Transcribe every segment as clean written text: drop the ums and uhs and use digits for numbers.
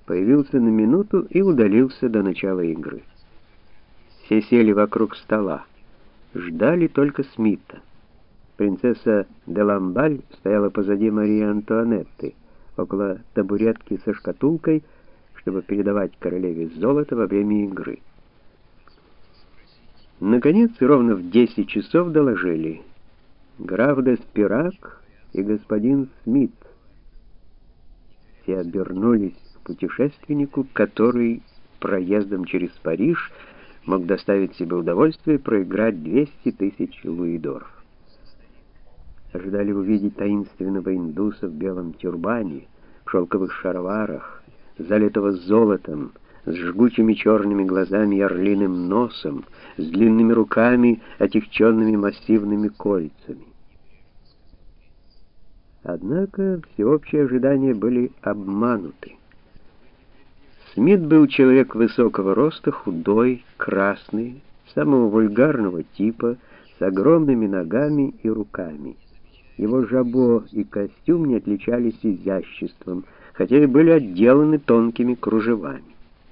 появился на минуту и удалился до начала игры. Все сели вокруг стола, ждали только Смита. Принцесса де Ламбаль стояла позади Марии Антуанетты, около табуретки со шкатулкой, чтобы передавать королеве золото во время игры. Наконец, ровно в 10 часов доложили: граф де Спирак и господин Смит. Все обернулись к путешественнику, который проездом через Париж мог доставить себе удовольствие проиграть 200 тысяч луидоров. Ожидали увидеть таинственного индуса в белом тюрбане, в шелковых шароварах, залитого золотом, с жгучими черными глазами и орлиным носом, с длинными руками, отягченными массивными кольцами. Однако всеобщие ожидания были обмануты. Смит был человек высокого роста, худой, красный, самого вульгарного типа, с огромными ногами и руками. Его жабо и костюм не отличались изяществом, хотя и были отделаны тонкими кружевами.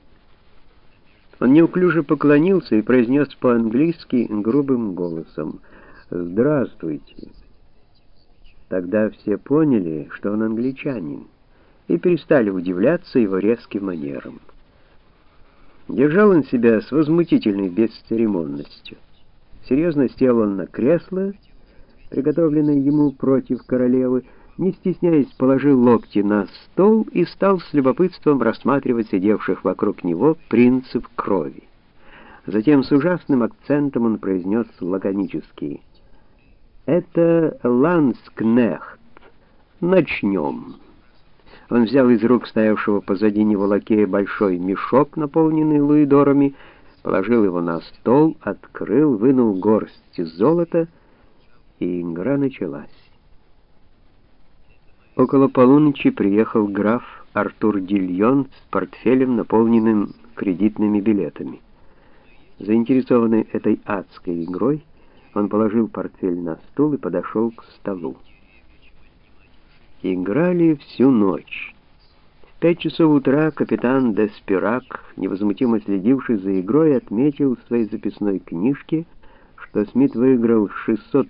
Он неуклюже поклонился и произнес по-английски грубым голосом: «Здравствуйте». Тогда все поняли, что он англичанин, и перестали удивляться его резким манерам. Держал он себя с возмутительной бесцеремонностью. Серьезно сел он на кресло, приготовленное ему против королевы, не стесняясь, положил локти на стол и стал с любопытством рассматривать сидевших вокруг него принцев крови. Затем с ужасным акцентом он произнес лаконически: «Это ланскнехт. Начнем». Он взял из рук стоявшего позади него лакея большой мешок, наполненный луидорами, положил его на стол, открыл, вынул горсть золота, и игра началась. Около полуночи приехал граф Артур Дильон с портфелем, наполненным кредитными билетами. Заинтересованный этой адской игрой, он положил портфель на стул и подошел к столу. Играли всю ночь. В 5 часов утра капитан де Спирак, невозмутимо следивший за игрой, отметил в своей записной книжке, что Смит выиграл 600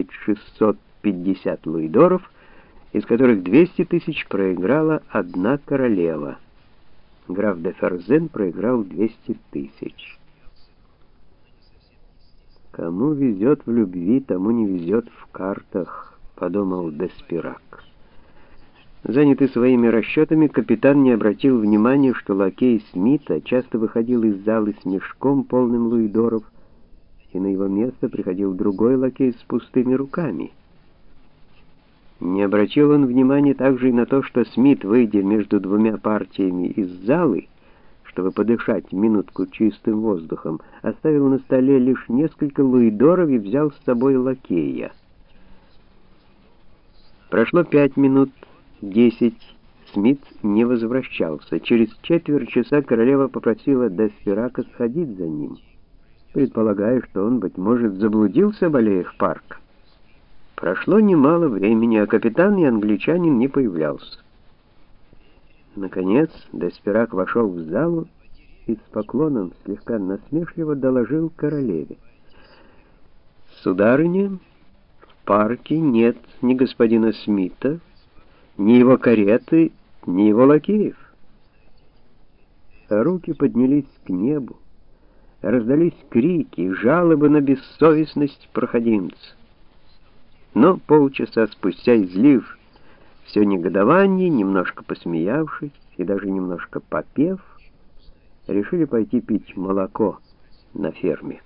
650 луидоров, из которых 200 тысяч проиграла одна королева. Граф де Ферзен проиграл 200 тысяч. «Кому везет в любви, тому не везет в картах», — подумал де Спирак. Занятый своими расчетами, капитан не обратил внимания, что лакей Смита часто выходил из залы с мешком, полным луидоров, и на его место приходил другой лакей с пустыми руками. Не обратил он внимания также и на то, что Смит, выйдя между двумя партиями из залы, чтобы подышать минутку чистым воздухом, оставил на столе лишь несколько луидоров и взял с собой лакея. Прошло 5 минут, 10, Смит не возвращался. Через четверть часа королева попросила де Спирака сходить за ним, предполагая, что он, быть может, заблудился в аллеях парка. Прошло немало времени, а капитан и англичанин не появлялся. Наконец, де Спирак вошел в залу и с поклоном слегка насмешливо доложил королеве: «Сударыня, в парке нет ни господина Смита, ни его кареты, ни его лакеев». Руки поднялись к небу, раздались крики, жалобы на бессовестность проходимца. Но полчаса спустя, излив все негодование, немножко посмеявшись и даже немножко попев, решили пойти пить молоко на ферме.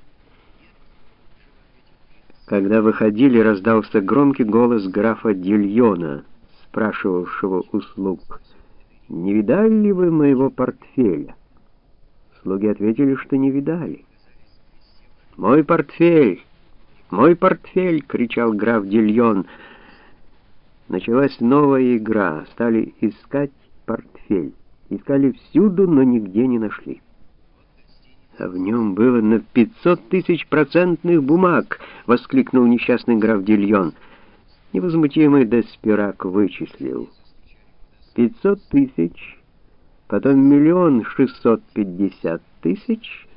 Когда выходили, раздался громкий голос графа Дильона, спрашивавшего у слуг: «Не видали ли вы моего портфеля?» Слуги ответили, что не видали. «Мой портфель! Мой портфель!» — кричал граф Дильон. Началась новая игра. Стали искать портфель. Искали всюду, но нигде не нашли. «А в нем было на 500 тысяч процентных бумаг!» — воскликнул несчастный граф Дильон. Невозмутимый де Спирак вычислил: 500 тысяч потом 1 650 000,